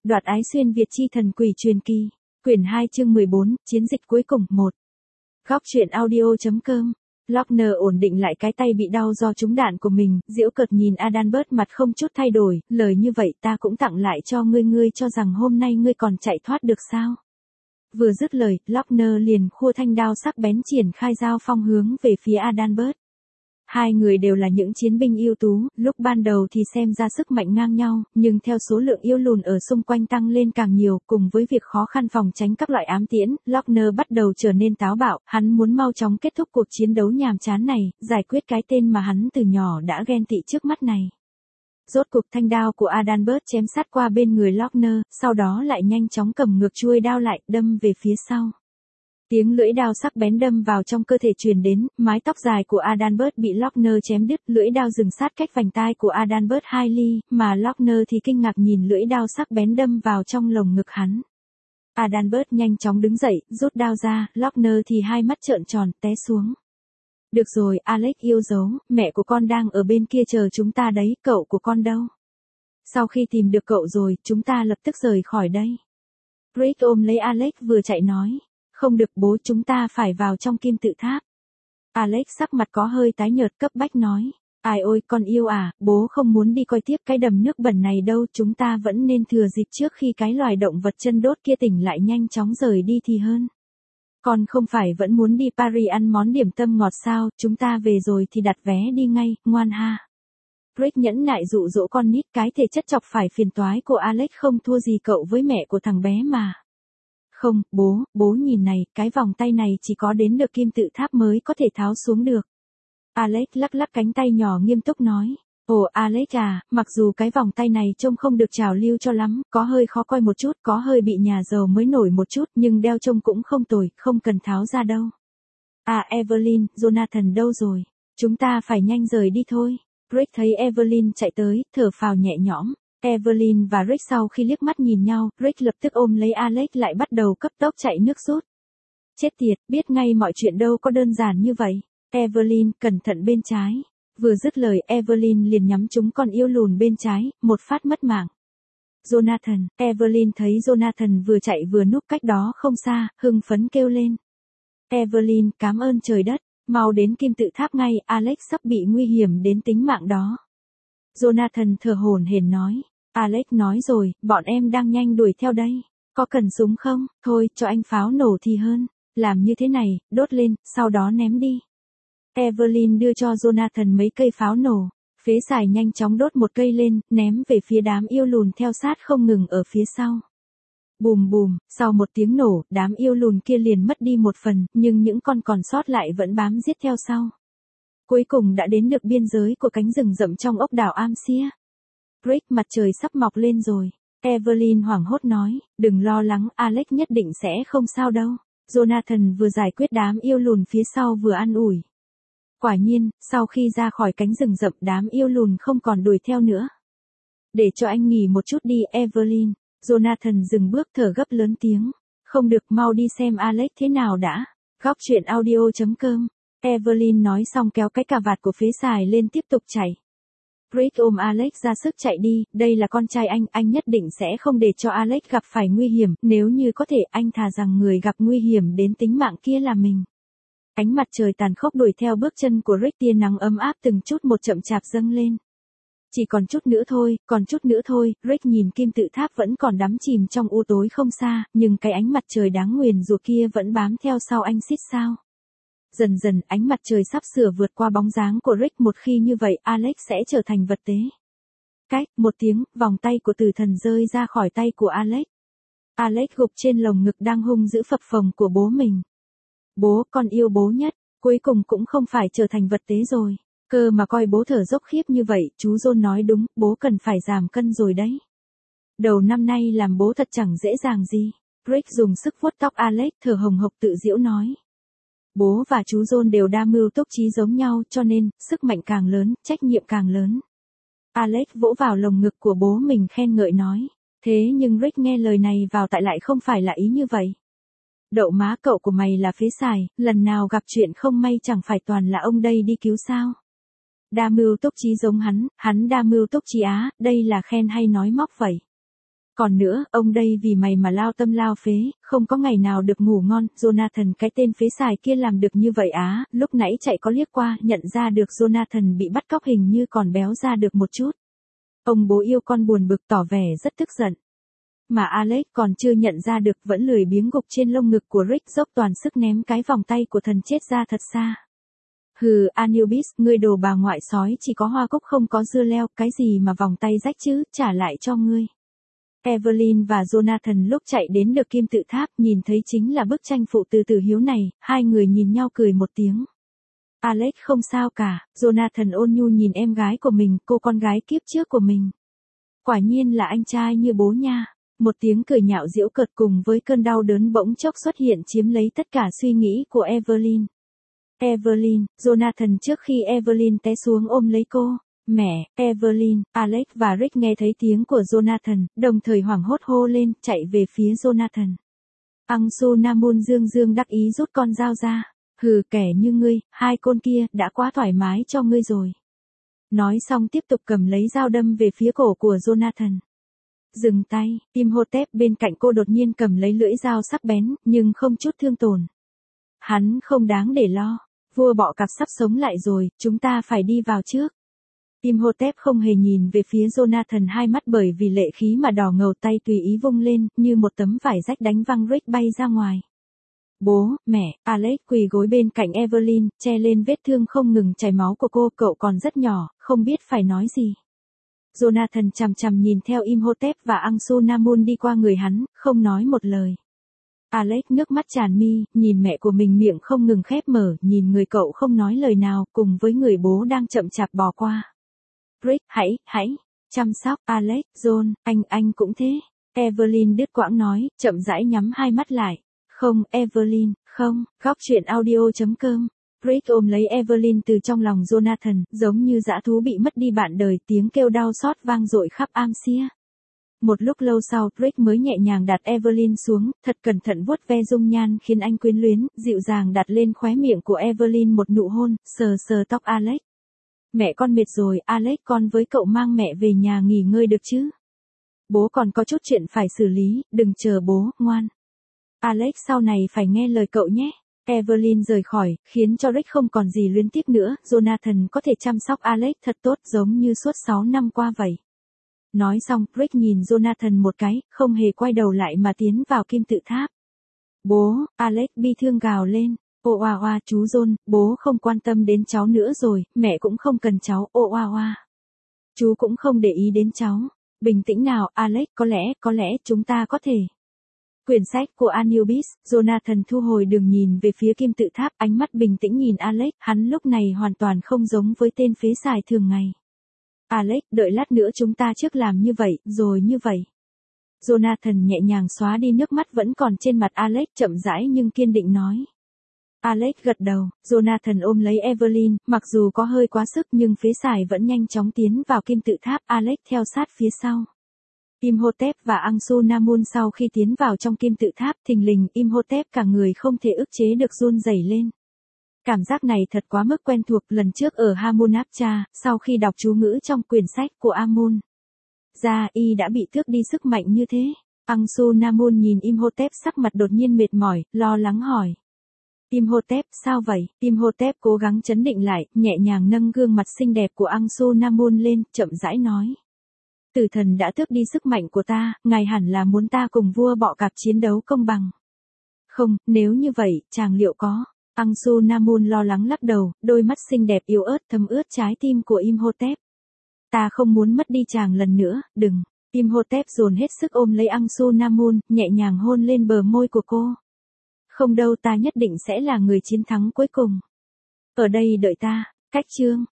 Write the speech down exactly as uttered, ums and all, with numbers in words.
Đoạt ái xuyên Việt chi thần quỷ truyền kỳ. Quyển hai chương mười bốn, chiến dịch cuối cùng một. Góc truyện audio.com. Lochner ổn định lại cái tay bị đau do trúng đạn của mình, giễu cợt nhìn Adalbert mặt không chút thay đổi, lời như vậy ta cũng tặng lại cho ngươi, ngươi cho rằng hôm nay ngươi còn chạy thoát được sao? Vừa dứt lời, Lochner liền khua thanh đao sắc bén triển khai giao phong hướng về phía Adalbert. Hai người đều là những chiến binh ưu tú, lúc ban đầu thì xem ra sức mạnh ngang nhau, nhưng theo số lượng yêu lùn ở xung quanh tăng lên càng nhiều, cùng với việc khó khăn phòng tránh các loại ám tiễn, Lochner bắt đầu trở nên táo bạo, hắn muốn mau chóng kết thúc cuộc chiến đấu nhàm chán này, giải quyết cái tên mà hắn từ nhỏ đã ghen tị trước mắt này. Rốt cuộc thanh đao của Adalbert chém sát qua bên người Lochner, sau đó lại nhanh chóng cầm ngược chuôi đao lại, đâm về phía sau. Tiếng lưỡi đao sắc bén đâm vào trong cơ thể truyền đến, mái tóc dài của Adalbert bị Lochner chém đứt, lưỡi đao dừng sát cách vành tai của Adalbert hai ly, mà Lochner thì kinh ngạc nhìn lưỡi đao sắc bén đâm vào trong lồng ngực hắn. Adalbert nhanh chóng đứng dậy, rút đao ra, Lochner thì hai mắt trợn tròn, té xuống. Được rồi, Alex yêu dấu, mẹ của con đang ở bên kia chờ chúng ta đấy, cậu của con đâu? Sau khi tìm được cậu rồi, chúng ta lập tức rời khỏi đây. Rick ôm lấy Alex vừa chạy nói. Không được bố, chúng ta phải vào trong kim tự tháp. Alex sắc mặt có hơi tái nhợt cấp bách nói. Ai ôi con yêu à, bố không muốn đi coi tiếp cái đầm nước bẩn này đâu, chúng ta vẫn nên thừa dịp trước khi cái loài động vật chân đốt kia tỉnh lại nhanh chóng rời đi thì hơn. Con không phải vẫn muốn đi Paris ăn món điểm tâm ngọt sao, chúng ta về rồi thì đặt vé đi ngay, ngoan ha. Rick nhẫn nại dụ dỗ con nít, cái thể chất chọc phải phiền toái của Alex không thua gì cậu với mẹ của thằng bé mà. Không, bố, bố nhìn này, cái vòng tay này chỉ có đến được kim tự tháp mới có thể tháo xuống được. Alex lắc lắc cánh tay nhỏ nghiêm túc nói. Ồ Alex à, mặc dù cái vòng tay này trông không được trào lưu cho lắm, có hơi khó coi một chút, có hơi bị nhà giàu mới nổi một chút, nhưng đeo trông cũng không tồi, không cần tháo ra đâu. À Evelyn, Jonathan đâu rồi? Chúng ta phải nhanh rời đi thôi. Rick thấy Evelyn chạy tới, thở phào nhẹ nhõm. Evelyn và Rick sau khi liếc mắt nhìn nhau, Rick lập tức ôm lấy Alex lại bắt đầu cấp tốc chạy nước rút. Chết tiệt, biết ngay mọi chuyện đâu có đơn giản như vậy. Evelyn, cẩn thận bên trái. Vừa dứt lời, Evelyn liền nhắm trúng con yêu lùn bên trái, một phát mất mạng. Jonathan, Evelyn thấy Jonathan vừa chạy vừa núp cách đó không xa, hưng phấn kêu lên. Evelyn, cảm ơn trời đất, mau đến kim tự tháp ngay, Alex sắp bị nguy hiểm đến tính mạng đó. Jonathan thở hổn hển nói. Alex nói rồi, bọn em đang nhanh đuổi theo đây. Có cần súng không? Thôi, cho anh pháo nổ thì hơn. Làm như thế này, đốt lên, sau đó ném đi. Evelyn đưa cho Jonathan mấy cây pháo nổ. Phế xài nhanh chóng đốt một cây lên, ném về phía đám yêu lùn theo sát không ngừng ở phía sau. Bùm bùm, sau một tiếng nổ, đám yêu lùn kia liền mất đi một phần, nhưng những con còn sót lại vẫn bám giết theo sau. Cuối cùng đã đến được biên giới của cánh rừng rậm trong ốc đảo Amsia. Rick, mặt trời sắp mọc lên rồi. Evelyn hoảng hốt nói, đừng lo lắng, Alex nhất định sẽ không sao đâu. Jonathan vừa giải quyết đám yêu lùn phía sau vừa an ủi. Quả nhiên, sau khi ra khỏi cánh rừng rậm đám yêu lùn không còn đuổi theo nữa. Để cho anh nghỉ một chút đi Evelyn. Jonathan dừng bước thở gấp lớn tiếng. Không được, mau đi xem Alex thế nào đã. Góc truyện audio.com. Evelyn nói xong kéo cái cà vạt của phế xài lên tiếp tục chạy. Rick ôm Alex ra sức chạy đi, đây là con trai anh, anh nhất định sẽ không để cho Alex gặp phải nguy hiểm, nếu như có thể anh thà rằng người gặp nguy hiểm đến tính mạng kia là mình. Ánh mặt trời tàn khốc đuổi theo bước chân của Rick, tia nắng ấm áp từng chút một chậm chạp dâng lên. Chỉ còn chút nữa thôi, còn chút nữa thôi, Rick nhìn kim tự tháp vẫn còn đắm chìm trong u tối không xa, nhưng cái ánh mặt trời đáng nguyền rủa kia vẫn bám theo sau anh xít sao. Dần dần ánh mặt trời sắp sửa vượt qua bóng dáng của Rick, một khi như vậy Alex sẽ trở thành vật tế. Cách, một tiếng, vòng tay của tử thần rơi ra khỏi tay của Alex. Alex gục trên lồng ngực đang hung giữ phập phồng của bố mình. Bố, con yêu bố nhất, cuối cùng cũng không phải trở thành vật tế rồi. Cơ mà coi bố thở dốc khiếp như vậy, chú John nói đúng, bố cần phải giảm cân rồi đấy. Đầu năm nay làm bố thật chẳng dễ dàng gì. Rick dùng sức vuốt tóc Alex, thở hồng hộc tự giễu nói. Bố và chú John đều đa mưu túc trí giống nhau, cho nên, sức mạnh càng lớn, trách nhiệm càng lớn. Alex vỗ vào lồng ngực của bố mình khen ngợi nói. Thế nhưng Rick nghe lời này vào tại lại không phải là ý như vậy. Đậu má, cậu của mày là phế xài, lần nào gặp chuyện không may chẳng phải toàn là ông đây đi cứu sao. Đa mưu túc trí giống hắn, hắn đa mưu túc trí á, đây là khen hay nói móc vậy. Còn nữa, ông đây vì mày mà lao tâm lao phế, không có ngày nào được ngủ ngon, Jonathan cái tên phế xài kia làm được như vậy á, lúc nãy chạy có liếc qua, nhận ra được Jonathan bị bắt cóc hình như còn béo ra được một chút. Ông bố yêu con buồn bực tỏ vẻ rất tức giận. Mà Alex còn chưa nhận ra được vẫn lười biếng gục trên lông ngực của Rick dốc toàn sức ném cái vòng tay của thần chết ra thật xa. Hừ, Anubis, ngươi đồ bà ngoại sói chỉ có hoa cúc không có dưa leo, cái gì mà vòng tay rách chứ, trả lại cho ngươi. Evelyn và Jonathan lúc chạy đến được kim tự tháp nhìn thấy chính là bức tranh phụ từ tử hiếu này, hai người nhìn nhau cười một tiếng. Alex không sao cả, Jonathan ôn nhu nhìn em gái của mình, cô con gái kiếp trước của mình. Quả nhiên là anh trai như bố nha. Một tiếng cười nhạo giễu cợt cùng với cơn đau đớn bỗng chốc xuất hiện chiếm lấy tất cả suy nghĩ của Evelyn. Evelyn, Jonathan trước khi Evelyn té xuống ôm lấy cô. Mẹ, Evelyn, Alex và Rick nghe thấy tiếng của Jonathan, đồng thời hoảng hốt hô lên, chạy về phía Jonathan. Angsu Namun dương dương đắc ý rút con dao ra. Hừ, kẻ như ngươi, hai con kia, đã quá thoải mái cho ngươi rồi. Nói xong tiếp tục cầm lấy dao đâm về phía cổ của Jonathan. Dừng tay, Imhotep bên cạnh cô đột nhiên cầm lấy lưỡi dao sắc bén, nhưng không chút thương tổn. Hắn không đáng để lo, vua bọ cạp sắp sống lại rồi, chúng ta phải đi vào trước. Imhotep không hề nhìn về phía Jonathan, hai mắt bởi vì lệ khí mà đỏ ngầu, tay tùy ý vung lên, như một tấm vải rách đánh văng Rick bay ra ngoài. Bố, mẹ, Alex quỳ gối bên cạnh Evelyn, che lên vết thương không ngừng chảy máu của cô, cậu còn rất nhỏ, không biết phải nói gì. Jonathan chằm chằm nhìn theo Imhotep và Angsu Namun đi qua người hắn, không nói một lời. Alex nước mắt tràn mi, nhìn mẹ của mình miệng không ngừng khép mở, nhìn người cậu không nói lời nào, cùng với người bố đang chậm chạp bò qua. Rick, hãy, hãy, chăm sóc, Alex, John, anh, anh cũng thế. Evelyn đứt quãng nói, chậm rãi nhắm hai mắt lại. Không, Evelyn, không, góc truyện audio chấm com. Rick ôm lấy Evelyn từ trong lòng Jonathan, giống như dã thú bị mất đi bạn đời, tiếng kêu đau xót vang dội khắp Amsia. Một lúc lâu sau, Rick mới nhẹ nhàng đặt Evelyn xuống, thật cẩn thận vuốt ve dung nhan khiến anh quyến luyến, dịu dàng đặt lên khóe miệng của Evelyn một nụ hôn, sờ sờ tóc Alex. Mẹ con mệt rồi, Alex, con với cậu mang mẹ về nhà nghỉ ngơi được chứ? Bố còn có chút chuyện phải xử lý, đừng chờ bố, ngoan. Alex sau này phải nghe lời cậu nhé. Evelyn rời khỏi, khiến cho Rick không còn gì luyến tiếc nữa, Jonathan có thể chăm sóc Alex thật tốt giống như suốt sáu năm qua vậy. Nói xong, Rick nhìn Jonathan một cái, không hề quay đầu lại mà tiến vào kim tự tháp. Bố, Alex bi thương gào lên, ô oa oa chú John, bố không quan tâm đến cháu nữa rồi, mẹ cũng không cần cháu, ô oa oa. Chú cũng không để ý đến cháu. Bình tĩnh nào, Alex, có lẽ, có lẽ chúng ta có thể. Quyển sách của Anubis, Jonathan thu hồi đường nhìn về phía kim tự tháp, ánh mắt bình tĩnh nhìn Alex, hắn lúc này hoàn toàn không giống với tên phế xài thường ngày. Alex, đợi lát nữa chúng ta trước làm như vậy, rồi như vậy. Jonathan nhẹ nhàng xóa đi nước mắt vẫn còn trên mặt Alex, chậm rãi nhưng kiên định nói. Alex gật đầu, Jonathan ôm lấy Evelyn, mặc dù có hơi quá sức nhưng phế xài vẫn nhanh chóng tiến vào kim tự tháp, Alex theo sát phía sau. Imhotep và Angsu Namun sau khi tiến vào trong kim tự tháp, thình lình, Imhotep cả người không thể ức chế được run rẩy lên. Cảm giác này thật quá mức quen thuộc, lần trước ở Hamunaptra, sau khi đọc chú ngữ trong quyển sách của Amun. Ra, y đã bị tước đi sức mạnh như thế. Angsu Namun nhìn Imhotep sắc mặt đột nhiên mệt mỏi, lo lắng hỏi. Imhotep, sao vậy? Imhotep cố gắng trấn định lại, nhẹ nhàng nâng gương mặt xinh đẹp của Angsu Namun lên, chậm rãi nói. Tử thần đã tước đi sức mạnh của ta, ngài hẳn là muốn ta cùng vua bọ cạp chiến đấu công bằng. Không, nếu như vậy, chàng liệu có? Angsu Namun lo lắng lắc đầu, đôi mắt xinh đẹp yếu ớt thấm ướt trái tim của Imhotep. Ta không muốn mất đi chàng lần nữa, đừng. Imhotep dồn hết sức ôm lấy Angsu Namun, nhẹ nhàng hôn lên bờ môi của cô. Không đâu, ta nhất định sẽ là người chiến thắng cuối cùng. Ở đây đợi ta, cách chương.